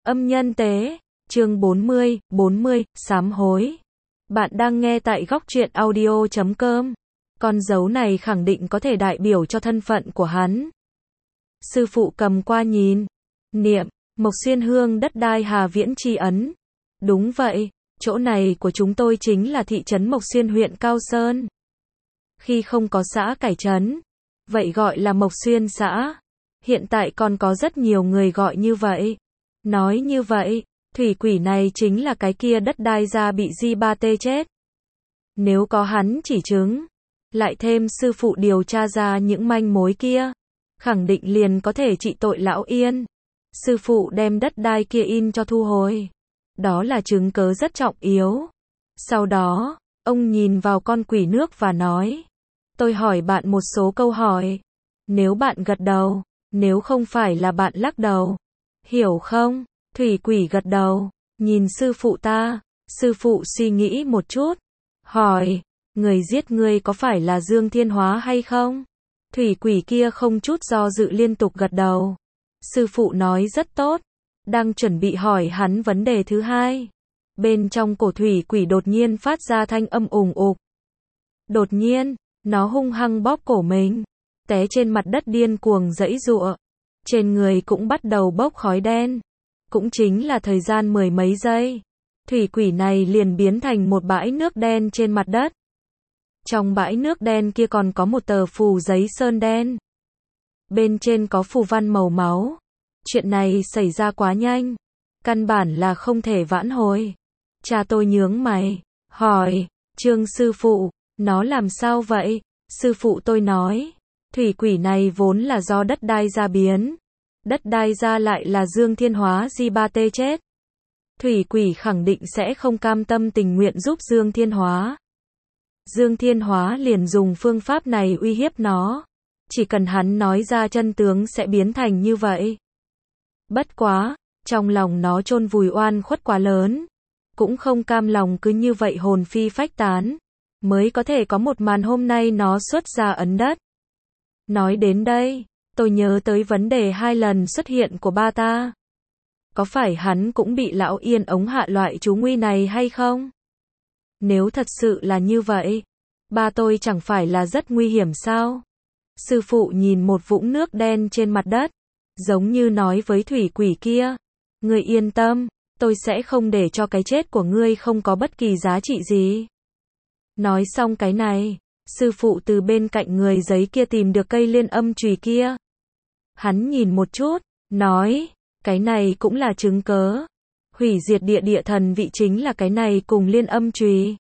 Âm nhân tế, chương 40, sám hối. Bạn đang nghe tại góc truyện audio.com. Con dấu này khẳng định có thể đại biểu cho thân phận của hắn. Sư phụ cầm qua nhìn, niệm, Mộc Xuyên Hương đất đai Hà Viễn tri ấn. Đúng vậy, chỗ này của chúng tôi chính là thị trấn Mộc Xuyên huyện Cao Sơn. Khi không có xã cải trấn, vậy gọi là Mộc Xuyên xã. Hiện tại còn có rất nhiều người gọi như vậy. Nói như vậy, thủy quỷ này chính là cái kia đất đai ra bị Di Ba Tê chết. Nếu có hắn chỉ chứng, lại thêm sư phụ điều tra ra những manh mối kia, khẳng định liền có thể trị tội lão Yên. Sư phụ đem đất đai kia in cho thu hồi. Đó là chứng cớ rất trọng yếu. Sau đó, ông nhìn vào con quỷ nước và nói, tôi hỏi bạn một số câu hỏi. Nếu bạn gật đầu, nếu không phải là bạn lắc đầu. Hiểu không? Thủy quỷ gật đầu, nhìn sư phụ ta. Sư phụ suy nghĩ một chút, hỏi, người giết ngươi có phải là Dương Thiên Hóa hay không? Thủy quỷ kia không chút do dự liên tục gật đầu. Sư phụ nói rất tốt, đang chuẩn bị hỏi hắn vấn đề thứ hai. Bên trong cổ thủy quỷ đột nhiên phát ra thanh âm ùng ục. Đột nhiên, nó hung hăng bóp cổ mình, té trên mặt đất điên cuồng giãy giụa. Trên người cũng bắt đầu bốc khói đen. Cũng chính là thời gian mười mấy giây, thủy quỷ này liền biến thành một bãi nước đen trên mặt đất. Trong bãi nước đen kia còn có một tờ phù giấy sơn đen. Bên trên có phù văn màu máu. Chuyện này xảy ra quá nhanh, căn bản là không thể vãn hồi. Cha tôi nhướng mày, hỏi, Trương sư phụ, nó làm sao vậy? Sư phụ tôi nói, thủy quỷ này vốn là do đất đai ra biến. Đất đai ra lại là Dương Thiên Hóa Di Ba Tê chết. Thủy quỷ khẳng định sẽ không cam tâm tình nguyện giúp Dương Thiên Hóa. Dương Thiên Hóa liền dùng phương pháp này uy hiếp nó. Chỉ cần hắn nói ra chân tướng sẽ biến thành như vậy. Bất quá, trong lòng nó chôn vùi oan khuất quá lớn. Cũng không cam lòng cứ như vậy hồn phi phách tán. Mới có thể có một màn hôm nay nó xuất ra ấn đất. Nói đến đây, tôi nhớ tới vấn đề 2 lần xuất hiện của ba ta. Có phải hắn cũng bị lão Yên ống hạ loại chú nguy này hay không? Nếu thật sự là như vậy, ba tôi chẳng phải là rất nguy hiểm sao? Sư phụ nhìn một vũng nước đen trên mặt đất, giống như nói với thủy quỷ kia, ngươi yên tâm, tôi sẽ không để cho cái chết của ngươi không có bất kỳ giá trị gì. Nói xong cái này, sư phụ từ bên cạnh người giấy kia tìm được cây liên âm chùy kia. Hắn nhìn một chút, nói, cái này cũng là chứng cớ. Hủy diệt địa thần vị chính là cái này cùng liên âm chùy.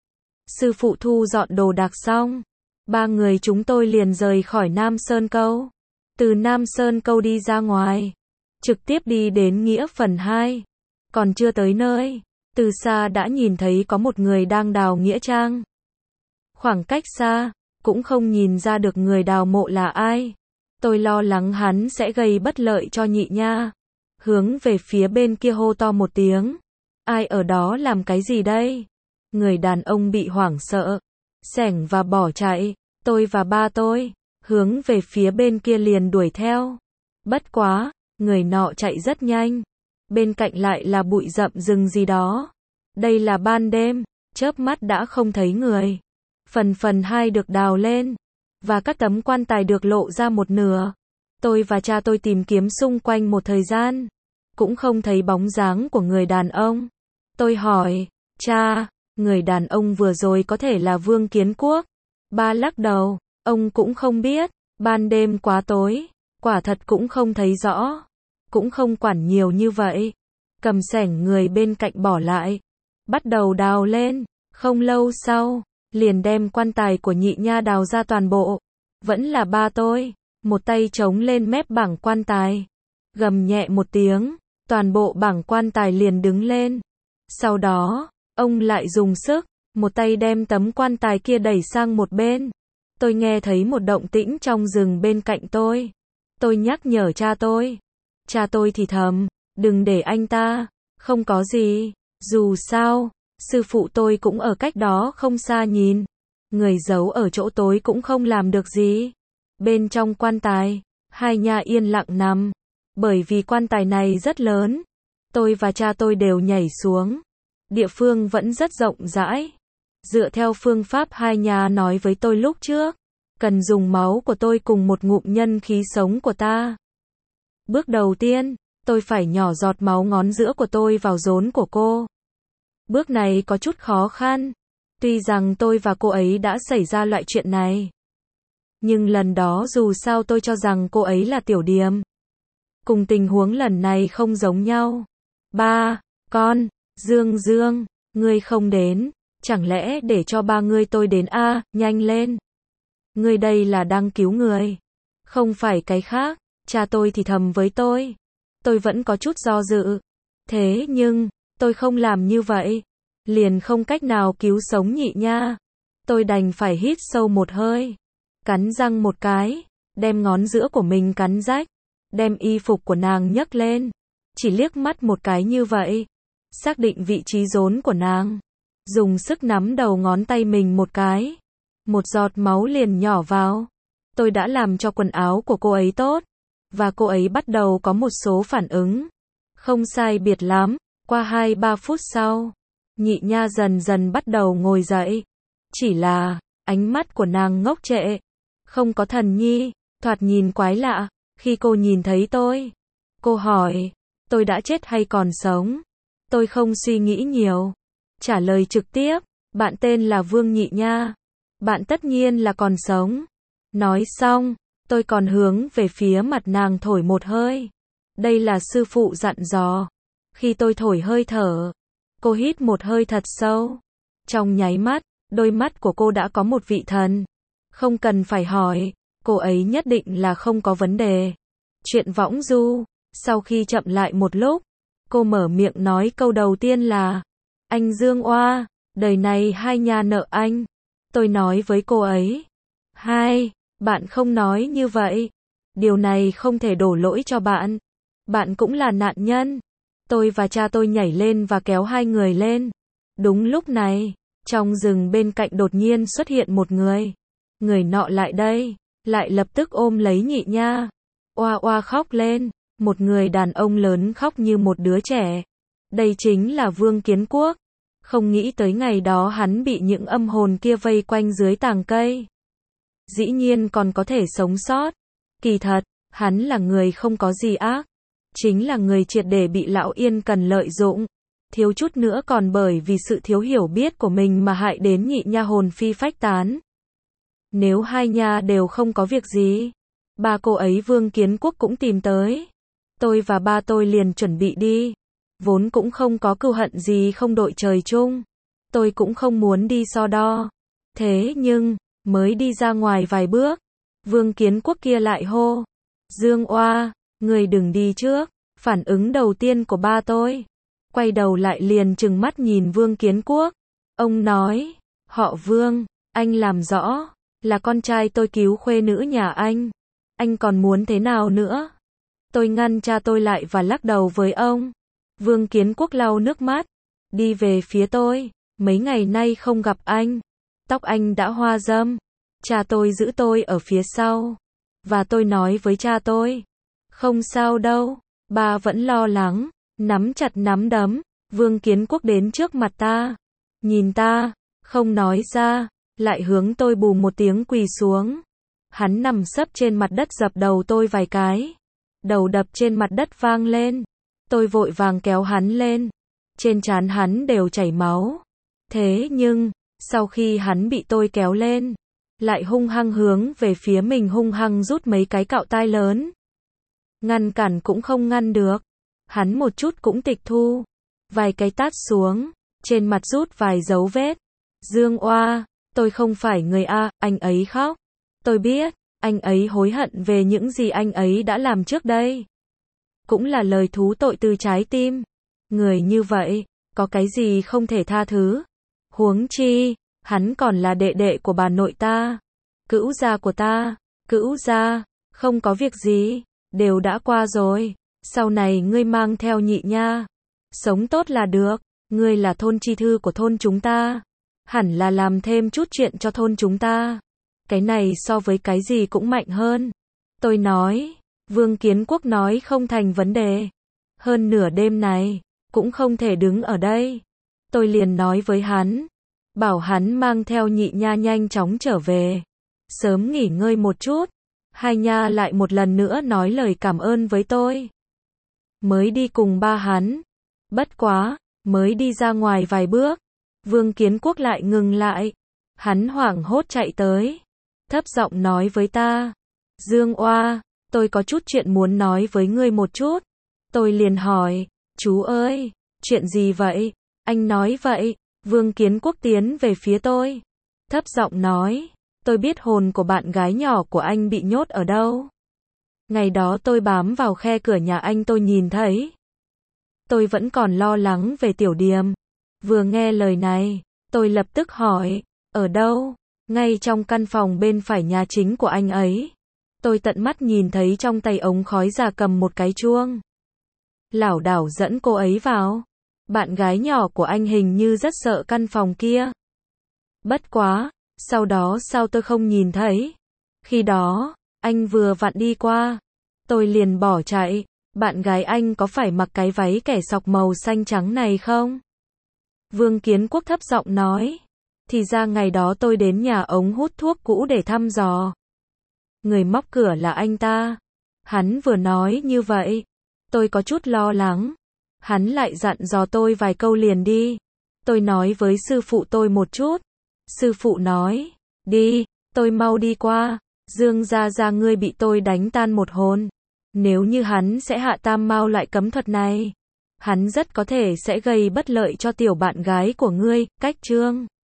Sư phụ thu dọn đồ đạc xong, 3 người chúng tôi liền rời khỏi Nam Sơn Câu. Từ Nam Sơn Câu đi ra ngoài, trực tiếp đi đến Nghĩa Phần 2. Còn chưa tới nơi, từ xa đã nhìn thấy có một người đang đào nghĩa trang. Khoảng cách xa, cũng không nhìn ra được người đào mộ là ai. Tôi lo lắng hắn sẽ gây bất lợi cho Nhị Nha. Hướng về phía bên kia hô to một tiếng. Ai ở đó làm cái gì đây? Người đàn ông bị hoảng sợ, xẻng và bỏ chạy. Tôi và ba tôi, hướng về phía bên kia liền đuổi theo. Bất quá, người nọ chạy rất nhanh. Bên cạnh lại là bụi rậm rừng gì đó. Đây là ban đêm, chớp mắt đã không thấy người. Phần 2 được đào lên, và các tấm quan tài được lộ ra một nửa. Tôi và cha tôi tìm kiếm xung quanh một thời gian, cũng không thấy bóng dáng của người đàn ông. Tôi hỏi, cha, người đàn ông vừa rồi có thể là Vương Kiến Quốc? Ba lắc đầu, ông cũng không biết, ban đêm quá tối, quả thật cũng không thấy rõ, cũng không quản nhiều như vậy. Cầm xẻng người bên cạnh bỏ lại, bắt đầu đào lên, không lâu sau, liền đem quan tài của Nhị Nha đào ra toàn bộ. Vẫn là ba tôi, một tay chống lên mép bảng quan tài, gầm nhẹ một tiếng, toàn bộ bảng quan tài liền đứng lên. Sau đó, ông lại dùng sức, một tay đem tấm quan tài kia đẩy sang một bên. Tôi nghe thấy một động tĩnh trong rừng bên cạnh tôi. Tôi nhắc nhở cha tôi. Cha tôi thì thầm, đừng để anh ta, không có gì. Dù sao, sư phụ tôi cũng ở cách đó không xa nhìn. Người giấu ở chỗ tối cũng không làm được gì. Bên trong quan tài, Hai Nha yên lặng nằm. Bởi vì quan tài này rất lớn, Tôi và cha tôi đều nhảy xuống. Địa phương vẫn rất rộng rãi. Dựa theo phương pháp hai nhà nói với tôi lúc trước, cần dùng máu của tôi cùng một ngụm nhân khí sống của ta. Bước đầu tiên, tôi phải nhỏ giọt máu ngón giữa của tôi vào rốn của cô. Bước này có chút khó khăn. Tuy rằng tôi và cô ấy đã xảy ra loại chuyện này, nhưng lần đó dù sao tôi cho rằng cô ấy là tiểu điềm. Cùng tình huống lần này không giống nhau. Ba, con, Dương, ngươi không đến, chẳng lẽ để cho ba ngươi tôi đến a, nhanh lên. Ngươi đây là đang cứu người, không phải cái khác, cha tôi thì thầm với tôi. Tôi vẫn có chút do dự. Thế nhưng, tôi không làm như vậy, liền không cách nào cứu sống Nhị Nha. Tôi đành phải hít sâu một hơi, cắn răng một cái, đem ngón giữa của mình cắn rách, đem y phục của nàng nhấc lên, chỉ liếc mắt một cái như vậy, xác định vị trí rốn của nàng, dùng sức nắm đầu ngón tay mình một cái, một giọt máu liền nhỏ vào. Tôi đã làm cho quần áo của cô ấy tốt, và cô ấy bắt đầu có một số phản ứng. Không sai biệt lắm, qua 2-3 phút sau, Nhị Nha dần dần bắt đầu ngồi dậy. Chỉ là, ánh mắt của nàng ngốc trệ, không có thần nhi, thoạt nhìn quái lạ. Khi cô nhìn thấy tôi, cô hỏi, tôi đã chết hay còn sống? Tôi không suy nghĩ nhiều, trả lời trực tiếp, bạn tên là Vương Nhị Nha, bạn tất nhiên là còn sống. Nói xong, tôi còn hướng về phía mặt nàng thổi một hơi. Đây là sư phụ dặn dò. Khi tôi thổi hơi thở, cô hít một hơi thật sâu. Trong nháy mắt, đôi mắt của cô đã có một vị thần. Không cần phải hỏi, cô ấy nhất định là không có vấn đề. Chuyện võng du. Sau khi chậm lại một lúc, cô mở miệng nói câu đầu tiên là, anh Dương Oa, đời này hai nhà nợ anh. Tôi nói với cô ấy, hai, bạn không nói như vậy. Điều này không thể đổ lỗi cho bạn. Bạn cũng là nạn nhân. Tôi và cha tôi nhảy lên và kéo hai người lên. Đúng lúc này, trong rừng bên cạnh đột nhiên xuất hiện một người. Người nọ lại đây, lại lập tức ôm lấy Nhị Nha. Oa oa khóc lên. Một người đàn ông lớn khóc như một đứa trẻ. Đây chính là Vương Kiến Quốc. Không nghĩ tới ngày đó hắn bị những âm hồn kia vây quanh dưới tàng cây. Dĩ nhiên còn có thể sống sót. Kỳ thật, hắn là người không có gì ác. Chính là người triệt để bị Lão Yên Cần lợi dụng. Thiếu chút nữa còn bởi vì sự thiếu hiểu biết của mình mà hại đến Nhị Nha hồn phi phách tán. Nếu hai nha đều không có việc gì, ba cô ấy Vương Kiến Quốc cũng tìm tới. Tôi và ba tôi liền chuẩn bị đi. Vốn cũng không có cừu hận gì không đội trời chung. Tôi cũng không muốn đi so đo. Thế nhưng, mới đi ra ngoài vài bước, Vương Kiến Quốc kia lại hô, Dương Oa, người đừng đi trước. Phản ứng đầu tiên của ba tôi, quay đầu lại liền trừng mắt nhìn Vương Kiến Quốc. Ông nói, họ Vương, anh làm rõ, là con trai tôi cứu khuê nữ nhà anh còn muốn thế nào nữa? Tôi ngăn cha tôi lại và lắc đầu với ông. Vương Kiến Quốc lau nước mắt, đi về phía tôi, mấy ngày nay không gặp anh, tóc anh đã hoa râm. Cha tôi giữ tôi ở phía sau, và tôi nói với cha tôi, không sao đâu, ba vẫn lo lắng, nắm chặt nắm đấm. Vương Kiến Quốc đến trước mặt ta, nhìn ta, không nói ra, lại hướng tôi bù một tiếng quỳ xuống. Hắn nằm sấp trên mặt đất dập đầu tôi vài cái, đầu đập trên mặt đất vang lên. Tôi vội vàng kéo hắn lên, trên trán hắn đều chảy máu. Thế nhưng, sau khi hắn bị tôi kéo lên, lại hung hăng hướng về phía mình hung hăng rút mấy cái cạo tai lớn. Ngăn cản cũng không ngăn được. Hắn một chút cũng tịch thu. Vài cái tát xuống, trên mặt rút vài dấu vết. Dương Oa, tôi không phải người A, anh ấy khóc. Tôi biết, anh ấy hối hận về những gì anh ấy đã làm trước đây. Cũng là lời thú tội từ trái tim. Người như vậy, có cái gì không thể tha thứ. Huống chi, hắn còn là đệ đệ của bà nội ta, cữu gia của ta. Cữu gia, không có việc gì, đều đã qua rồi. Sau này ngươi mang theo Nhị Nha, sống tốt là được. Ngươi là thôn chi thư của thôn chúng ta, hẳn là làm thêm chút chuyện cho thôn chúng ta. Cái này so với cái gì cũng mạnh hơn. Tôi nói, Vương Kiến Quốc nói không thành vấn đề. hơn nửa đêm này, cũng không thể đứng ở đây. Tôi liền nói với hắn, bảo hắn mang theo nhị nha nhanh chóng trở về, sớm nghỉ ngơi một chút. Hai nha lại một lần nữa nói lời cảm ơn với tôi. Mới đi cùng ba hắn. Bất quá, mới đi ra ngoài vài bước, Vương Kiến Quốc lại ngừng lại. Hắn hoảng hốt chạy tới, thấp giọng nói với ta, Dương Oa, tôi có chút chuyện muốn nói với ngươi một chút. Tôi liền hỏi, chú ơi, chuyện gì vậy? Anh nói vậy. Vương Kiến Quốc tiến về phía tôi, thấp giọng nói, tôi biết hồn của bạn gái nhỏ của anh bị nhốt ở đâu. Ngày đó tôi bám vào khe cửa nhà anh tôi nhìn thấy. Tôi vẫn còn lo lắng về Tiểu Điềm. Vừa nghe lời này, tôi lập tức hỏi, ở đâu? Ngay trong căn phòng bên phải nhà chính của anh ấy. Tôi tận mắt nhìn thấy trong tay ống khói già cầm một cái chuông. Lảo đảo dẫn cô ấy vào. Bạn gái nhỏ của anh hình như rất sợ căn phòng kia. Bất quá, sau đó sao tôi không nhìn thấy? Khi đó, anh vừa vặn đi qua. Tôi liền bỏ chạy. Bạn gái anh có phải mặc cái váy kẻ sọc màu xanh trắng này không? Vương Kiến Quốc thấp giọng nói. Thì ra ngày đó tôi đến nhà ống hút thuốc cũ để thăm dò. Người móc cửa là anh ta. Hắn vừa nói như vậy, tôi có chút lo lắng. Hắn lại dặn dò tôi vài câu liền đi. Tôi nói với sư phụ tôi một chút. Sư phụ nói, đi, tôi mau đi qua. Dương gia gia ngươi bị tôi đánh tan một hồn. Nếu như hắn sẽ hạ tam mao loại cấm thuật này, hắn rất có thể sẽ gây bất lợi cho tiểu bạn gái của ngươi. Cách chương